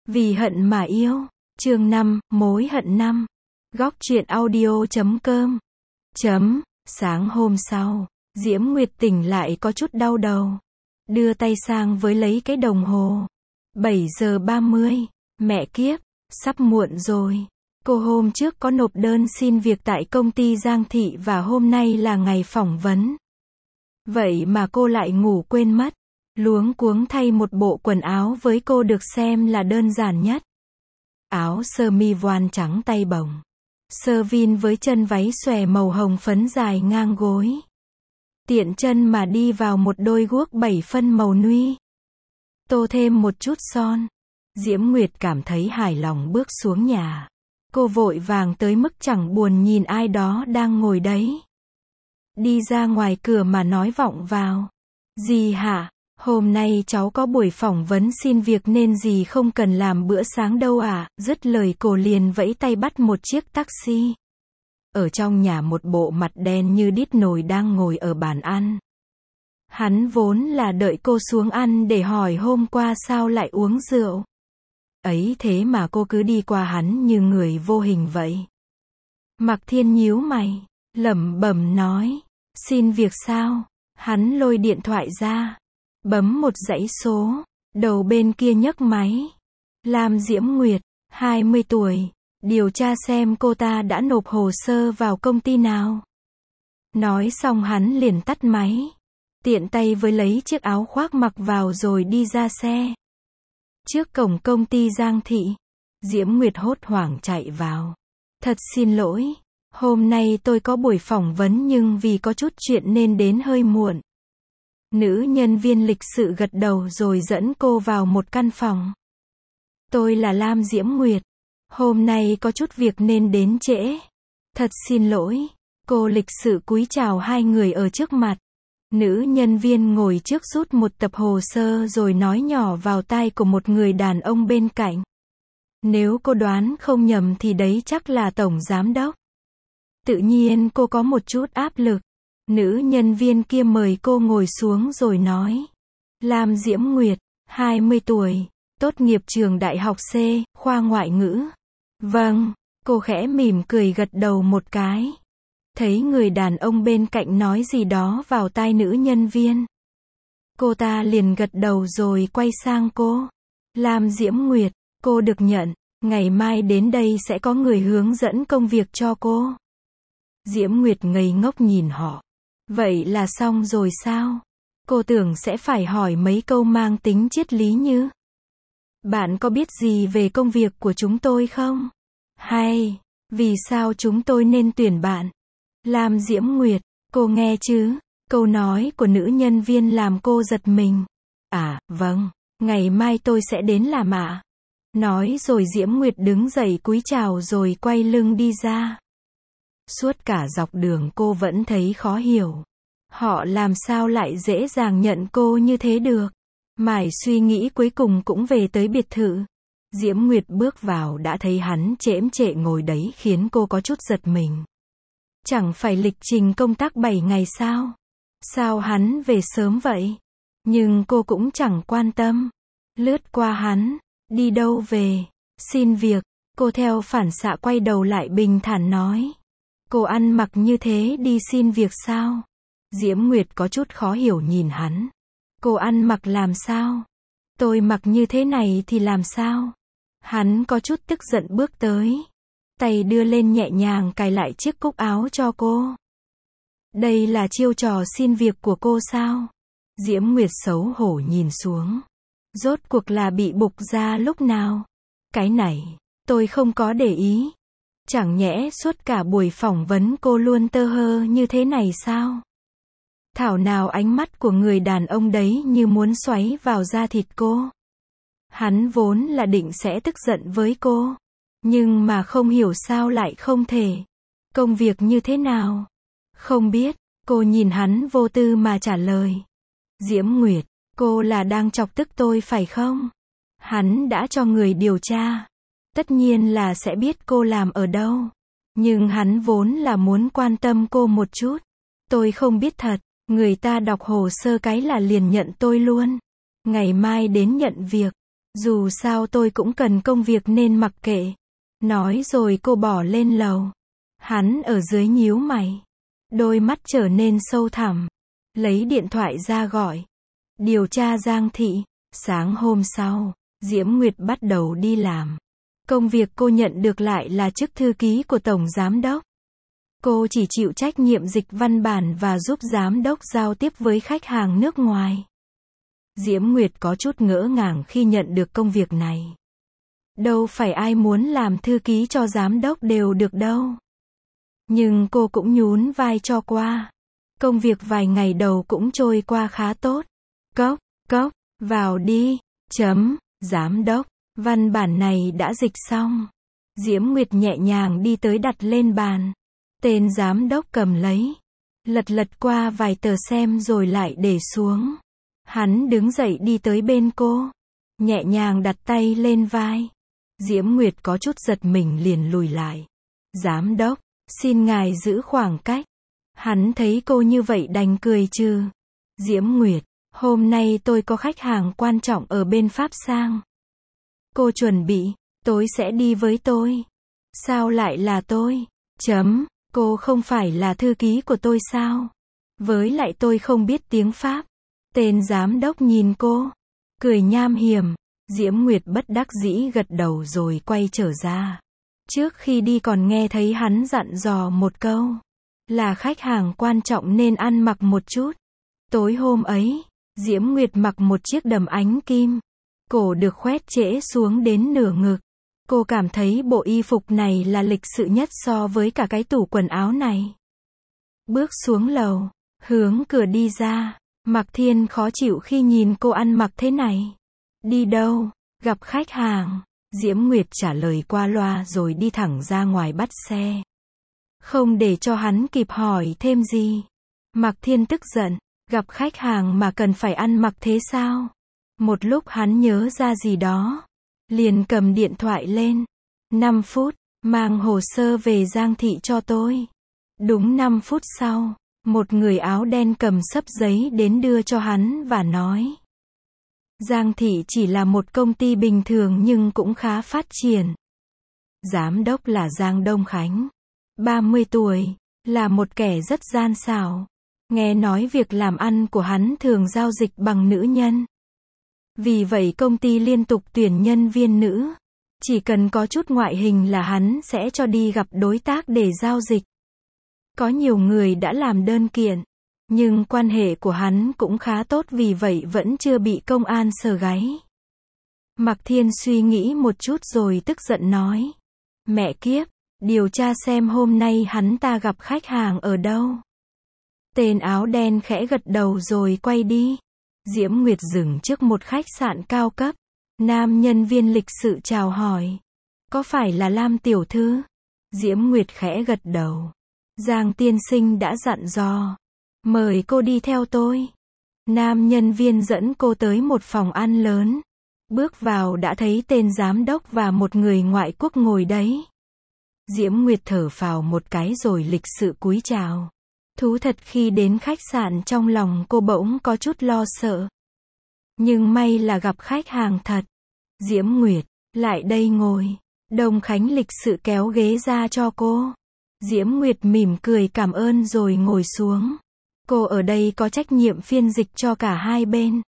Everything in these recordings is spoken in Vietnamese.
Vì hận mà yêu. Chương 5, mối hận 5. Góc truyện audio.com. Sáng hôm sau, Diễm Nguyệt tỉnh lại có chút đau đầu. Đưa tay sang với lấy cái đồng hồ. 7 giờ 30. Mẹ kiếp, sắp muộn rồi. Cô hôm trước có nộp đơn xin việc tại công ty Giang Thị và hôm nay là ngày phỏng vấn. Vậy mà cô lại ngủ quên mất. Luống cuống thay một bộ quần áo với cô được xem là đơn giản nhất. Áo sơ mi voan trắng tay bồng. Sơ vin với chân váy xòe màu hồng phấn dài ngang gối. Tiện chân mà đi vào một đôi guốc 7 phân màu nude. Tô thêm một chút son. Diễm Nguyệt cảm thấy hài lòng bước xuống nhà. Cô vội vàng tới mức chẳng buồn nhìn ai đó đang ngồi đấy. Đi ra ngoài cửa mà nói vọng vào. Dì hả? Hôm nay cháu có buổi phỏng vấn xin việc nên dì không cần làm bữa sáng đâu ạ. Dứt lời cô liền vẫy tay bắt một chiếc taxi. Ở trong nhà một bộ mặt đen như đít nồi đang ngồi ở bàn ăn. Hắn vốn là đợi cô xuống ăn để hỏi hôm qua sao lại uống rượu. Ấy thế mà cô cứ đi qua hắn như người vô hình vậy. Mạc Thiên nhíu mày, lẩm bẩm nói, xin việc sao? Hắn lôi điện thoại ra, bấm một dãy số, đầu bên kia nhấc máy. Lam Diễm Nguyệt, 20 tuổi, điều tra xem cô ta đã nộp hồ sơ vào công ty nào. Nói xong hắn liền tắt máy, tiện tay với lấy chiếc áo khoác mặc vào rồi đi ra xe. Trước cổng công ty Giang Thị, Diễm Nguyệt hốt hoảng chạy vào. Thật xin lỗi, hôm nay tôi có buổi phỏng vấn nhưng vì có chút chuyện nên đến hơi muộn. Nữ nhân viên lịch sự gật đầu rồi dẫn cô vào một căn phòng. Tôi là Lam Diễm Nguyệt. Hôm nay có chút việc nên đến trễ. Thật xin lỗi. Cô lịch sự cúi chào hai người ở trước mặt. Nữ nhân viên ngồi trước rút một tập hồ sơ rồi nói nhỏ vào tai của một người đàn ông bên cạnh. Nếu cô đoán không nhầm thì đấy chắc là tổng giám đốc. Tự nhiên cô có một chút áp lực. Nữ nhân viên kia mời cô ngồi xuống rồi nói. Lam Diễm Nguyệt, 20 tuổi, tốt nghiệp trường đại học C, khoa ngoại ngữ. Vâng, cô khẽ mỉm cười gật đầu một cái. Thấy người đàn ông bên cạnh nói gì đó vào tai nữ nhân viên. Cô ta liền gật đầu rồi quay sang cô. Lam Diễm Nguyệt, cô được nhận, ngày mai đến đây sẽ có người hướng dẫn công việc cho cô. Diễm Nguyệt ngây ngốc nhìn họ. Vậy là xong rồi sao? Cô tưởng sẽ phải hỏi mấy câu mang tính triết lý như: bạn có biết gì về công việc của chúng tôi không? Hay, vì sao chúng tôi nên tuyển bạn? Lam Diễm Nguyệt, cô nghe chứ? Câu nói của nữ nhân viên làm cô giật mình. À, vâng, ngày mai tôi sẽ đến làm ạ. Nói rồi Diễm Nguyệt đứng dậy cúi chào rồi quay lưng đi ra. Suốt cả dọc đường cô vẫn thấy khó hiểu. Họ làm sao lại dễ dàng nhận cô như thế được? Mải suy nghĩ cuối cùng cũng về tới biệt thự. Diễm Nguyệt bước vào đã thấy hắn chễm chệ ngồi đấy khiến cô có chút giật mình. Chẳng phải lịch trình công tác 7 ngày sao? Sao hắn về sớm vậy? Nhưng cô cũng chẳng quan tâm. Lướt qua hắn, đi đâu về? Xin việc. Cô theo phản xạ quay đầu lại bình thản nói. Cô ăn mặc như thế đi xin việc sao? Diễm Nguyệt có chút khó hiểu nhìn hắn. Cô ăn mặc làm sao? Tôi mặc như thế này thì làm sao? Hắn có chút tức giận bước tới. Tay đưa lên nhẹ nhàng cài lại chiếc cúc áo cho cô. Đây là chiêu trò xin việc của cô sao? Diễm Nguyệt xấu hổ nhìn xuống. Rốt cuộc là bị bục ra lúc nào? Cái này, tôi không có để ý. Chẳng nhẽ suốt cả buổi phỏng vấn cô luôn tơ hơ như thế này sao? Thảo nào ánh mắt của người đàn ông đấy như muốn xoáy vào da thịt cô. Hắn vốn là định sẽ tức giận với cô. Nhưng mà không hiểu sao lại không thể. Công việc như thế nào? Không biết, cô nhìn hắn vô tư mà trả lời. Diễm Nguyệt, cô là đang chọc tức tôi phải không? Hắn đã cho người điều tra. Tất nhiên là sẽ biết cô làm ở đâu. Nhưng hắn vốn là muốn quan tâm cô một chút. Tôi không biết thật, người ta đọc hồ sơ cái là liền nhận tôi luôn. Ngày mai đến nhận việc. Dù sao tôi cũng cần công việc nên mặc kệ. Nói rồi cô bỏ lên lầu. Hắn ở dưới nhíu mày. Đôi mắt trở nên sâu thẳm. Lấy điện thoại ra gọi. Điều tra Giang Thị. Sáng hôm sau, Diễm Nguyệt bắt đầu đi làm. Công việc cô nhận được lại là chức thư ký của Tổng Giám đốc. Cô chỉ chịu trách nhiệm dịch văn bản và giúp Giám đốc giao tiếp với khách hàng nước ngoài. Diễm Nguyệt có chút ngỡ ngàng khi nhận được công việc này. Đâu phải ai muốn làm thư ký cho Giám đốc đều được đâu. Nhưng cô cũng nhún vai cho qua. Công việc vài ngày đầu cũng trôi qua khá tốt. Cốc, cốc, vào đi. Giám đốc, văn bản này đã dịch xong. Diễm Nguyệt nhẹ nhàng đi tới đặt lên bàn. Tên giám đốc cầm lấy. Lật qua vài tờ xem rồi lại để xuống. Hắn đứng dậy đi tới bên cô. Nhẹ nhàng đặt tay lên vai. Diễm Nguyệt có chút giật mình liền lùi lại. Giám đốc, xin ngài giữ khoảng cách. Hắn thấy cô như vậy đành cười trừ. Diễm Nguyệt, hôm nay tôi có khách hàng quan trọng ở bên Pháp sang. Cô chuẩn bị, tối sẽ đi với tôi. Sao lại là tôi? Cô không phải là thư ký của tôi sao? Với lại tôi không biết tiếng Pháp. Tên giám đốc nhìn cô. Cười nham hiểm. Diễm Nguyệt bất đắc dĩ gật đầu rồi quay trở ra. Trước khi đi còn nghe thấy hắn dặn dò một câu. Là khách hàng quan trọng nên ăn mặc một chút. Tối hôm ấy, Diễm Nguyệt mặc một chiếc đầm ánh kim. Cổ được khoét trễ xuống đến nửa ngực. Cô cảm thấy bộ y phục này là lịch sự nhất so với cả cái tủ quần áo này. Bước xuống lầu, hướng cửa đi ra. Mạc Thiên khó chịu khi nhìn cô ăn mặc thế này. Đi đâu? Gặp khách hàng. Diễm Nguyệt trả lời qua loa rồi đi thẳng ra ngoài bắt xe. Không để cho hắn kịp hỏi thêm gì. Mạc Thiên tức giận. Gặp khách hàng mà cần phải ăn mặc thế sao? Một lúc hắn nhớ ra gì đó. Liền cầm điện thoại lên. 5 phút, mang hồ sơ về Giang Thị cho tôi. Đúng 5 phút sau, một người áo đen cầm xấp giấy đến đưa cho hắn và nói. Giang Thị chỉ là một công ty bình thường nhưng cũng khá phát triển. Giám đốc là Giang Đông Khánh. 30 tuổi, là một kẻ rất gian xảo. Nghe nói việc làm ăn của hắn thường giao dịch bằng nữ nhân. Vì vậy công ty liên tục tuyển nhân viên nữ. Chỉ cần có chút ngoại hình là hắn sẽ cho đi gặp đối tác để giao dịch. Có nhiều người đã làm đơn kiện. Nhưng quan hệ của hắn cũng khá tốt vì vậy vẫn chưa bị công an sờ gáy. Mạc Thiên suy nghĩ một chút rồi tức giận nói. Mẹ kiếp, điều tra xem hôm nay hắn ta gặp khách hàng ở đâu. Tên áo đen khẽ gật đầu rồi quay đi. Diễm Nguyệt dừng trước một khách sạn cao cấp. Nam nhân viên lịch sự chào hỏi. Có phải là Lam tiểu thư? Diễm Nguyệt khẽ gật đầu. Giang tiên sinh đã dặn dò. Mời cô đi theo tôi. Nam nhân viên dẫn cô tới một phòng ăn lớn. Bước vào đã thấy tên giám đốc và một người ngoại quốc ngồi đấy. Diễm Nguyệt thở phào một cái rồi lịch sự cúi chào. Thú thật khi đến khách sạn trong lòng cô bỗng có chút lo sợ. Nhưng may là gặp khách hàng thật. Diễm Nguyệt, lại đây ngồi. Đông Khánh lịch sự kéo ghế ra cho cô. Diễm Nguyệt mỉm cười cảm ơn rồi ngồi xuống. Cô ở đây có trách nhiệm phiên dịch cho cả hai bên.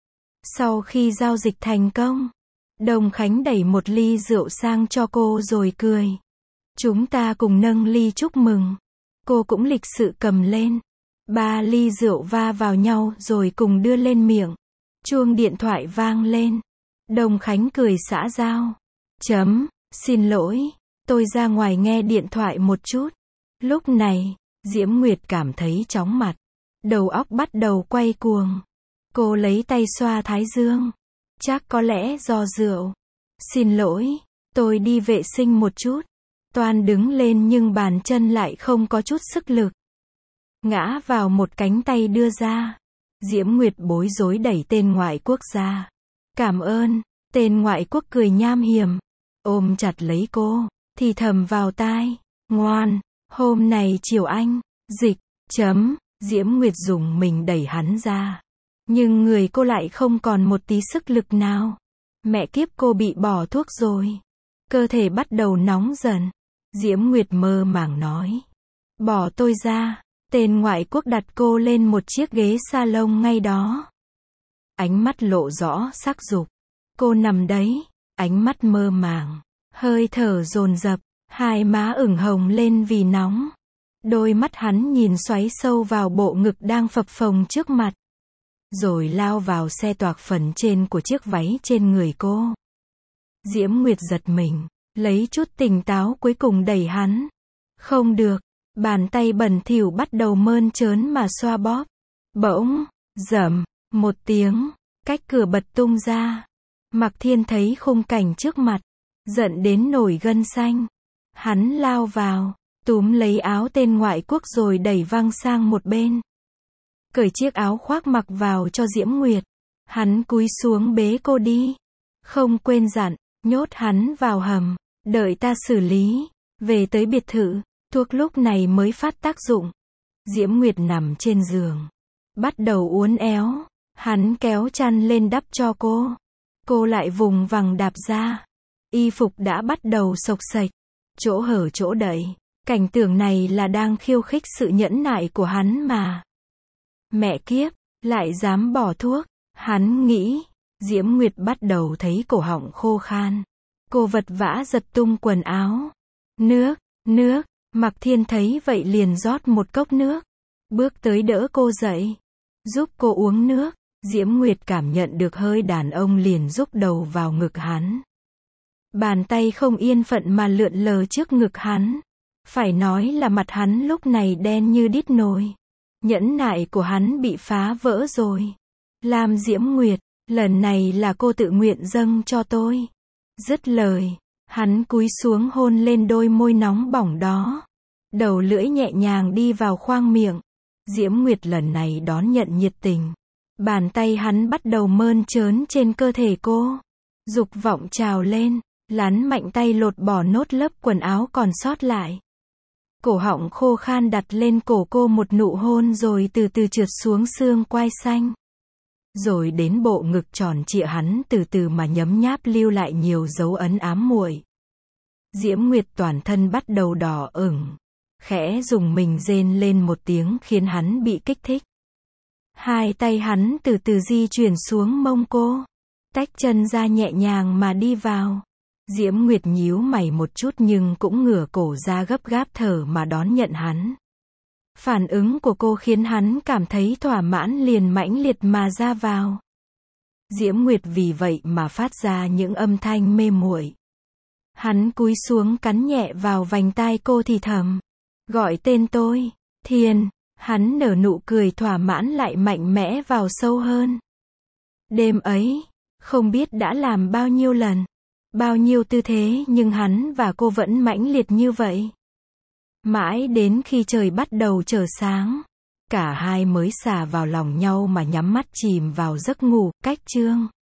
Sau khi giao dịch thành công, Đông Khánh đẩy một ly rượu sang cho cô rồi cười. Chúng ta cùng nâng ly chúc mừng. Cô cũng lịch sự cầm lên. 3 ly rượu va vào nhau rồi cùng đưa lên miệng. Chuông điện thoại vang lên. Đông Khánh cười xã giao. Xin lỗi, tôi ra ngoài nghe điện thoại một chút. Lúc này, Diễm Nguyệt cảm thấy chóng mặt. Đầu óc bắt đầu quay cuồng. Cô lấy tay xoa thái dương. Chắc có lẽ do rượu. Xin lỗi, tôi đi vệ sinh một chút. Toan đứng lên nhưng bàn chân lại không có chút sức lực. Ngã vào một cánh tay đưa ra. Diễm Nguyệt bối rối đẩy tên ngoại quốc ra. Cảm ơn, tên ngoại quốc cười nham hiểm. Ôm chặt lấy cô, thì thầm vào tai. Ngoan, hôm này chiều anh, dịch, Diễm Nguyệt dùng mình đẩy hắn ra. Nhưng người cô lại không còn một tí sức lực nào. Mẹ kiếp, cô bị bỏ thuốc rồi. Cơ thể bắt đầu nóng dần. Diễm Nguyệt mơ màng nói. Bỏ tôi ra. Tên ngoại quốc đặt cô lên một chiếc ghế salon ngay đó. Ánh mắt lộ rõ sắc dục. Cô nằm đấy, ánh mắt mơ màng, hơi thở dồn dập, hai má ửng hồng lên vì nóng. Đôi mắt hắn nhìn xoáy sâu vào bộ ngực đang phập phồng trước mặt. Rồi lao vào xe toạc phần trên của chiếc váy trên người cô. Diễm Nguyệt giật mình, lấy chút tỉnh táo cuối cùng đẩy hắn. Không được, bàn tay bẩn thỉu bắt đầu mơn trớn mà xoa bóp. Bỗng, rầm, một tiếng, cách cửa bật tung ra. Mạc Thiên thấy khung cảnh trước mặt, giận đến nổi gân xanh. Hắn lao vào, túm lấy áo tên ngoại quốc rồi đẩy văng sang một bên. Cởi chiếc áo khoác mặc vào cho Diễm Nguyệt. Hắn cúi xuống bế cô đi. Không quên dặn, nhốt hắn vào hầm, đợi ta xử lý. Về tới biệt thự, thuốc lúc này mới phát tác dụng. Diễm Nguyệt nằm trên giường, bắt đầu uốn éo. Hắn kéo chăn lên đắp cho cô. Cô lại vùng vằng đạp ra. Y phục đã bắt đầu xộc xệch, chỗ hở chỗ đậy. Cảnh tượng này là đang khiêu khích sự nhẫn nại của hắn mà. Mẹ kiếp, lại dám bỏ thuốc. Hắn nghĩ. Diễm Nguyệt bắt đầu thấy cổ họng khô khan. Cô vật vã giật tung quần áo. Nước. Mạc Thiên thấy vậy liền rót một cốc nước. Bước tới đỡ cô dậy, giúp cô uống nước. Diễm Nguyệt cảm nhận được hơi đàn ông liền rúc đầu vào ngực hắn. Bàn tay không yên phận mà lượn lờ trước ngực hắn. Phải nói là mặt hắn lúc này đen như đít nồi. Nhẫn nại của hắn bị phá vỡ rồi. Làm Diễm Nguyệt, lần này là cô tự nguyện dâng cho tôi. Dứt lời, hắn cúi xuống hôn lên đôi môi nóng bỏng đó. Đầu lưỡi nhẹ nhàng đi vào khoang miệng. Diễm Nguyệt lần này đón nhận nhiệt tình. Bàn tay hắn bắt đầu mơn trớn trên cơ thể cô. Dục vọng trào lên, lắn mạnh tay lột bỏ nốt lớp quần áo còn sót lại. Cổ họng khô khan đặt lên cổ cô một nụ hôn rồi từ từ trượt xuống xương quai xanh. Rồi đến bộ ngực tròn trịa hắn từ từ mà nhấm nháp lưu lại nhiều dấu ấn ám muội. Diễm Nguyệt toàn thân bắt đầu đỏ ửng. Khẽ dùng mình rên lên một tiếng khiến hắn bị kích thích. Hai tay hắn từ từ di chuyển xuống mông cô. Tách chân ra nhẹ nhàng mà đi vào. Diễm Nguyệt nhíu mày một chút nhưng cũng ngửa cổ ra gấp gáp thở mà đón nhận hắn. Phản ứng của cô khiến hắn cảm thấy thỏa mãn liền mãnh liệt mà ra vào. Diễm Nguyệt vì vậy mà phát ra những âm thanh mê muội. Hắn cúi xuống cắn nhẹ vào vành tai cô thì thầm. Gọi tên tôi, Thiên. Hắn nở nụ cười thỏa mãn lại mạnh mẽ vào sâu hơn. Đêm ấy, không biết đã làm bao nhiêu lần, bao nhiêu tư thế nhưng hắn và cô vẫn mãnh liệt như vậy. Mãi đến khi trời bắt đầu trở sáng, cả hai mới xà vào lòng nhau mà nhắm mắt chìm vào giấc ngủ. Cách chương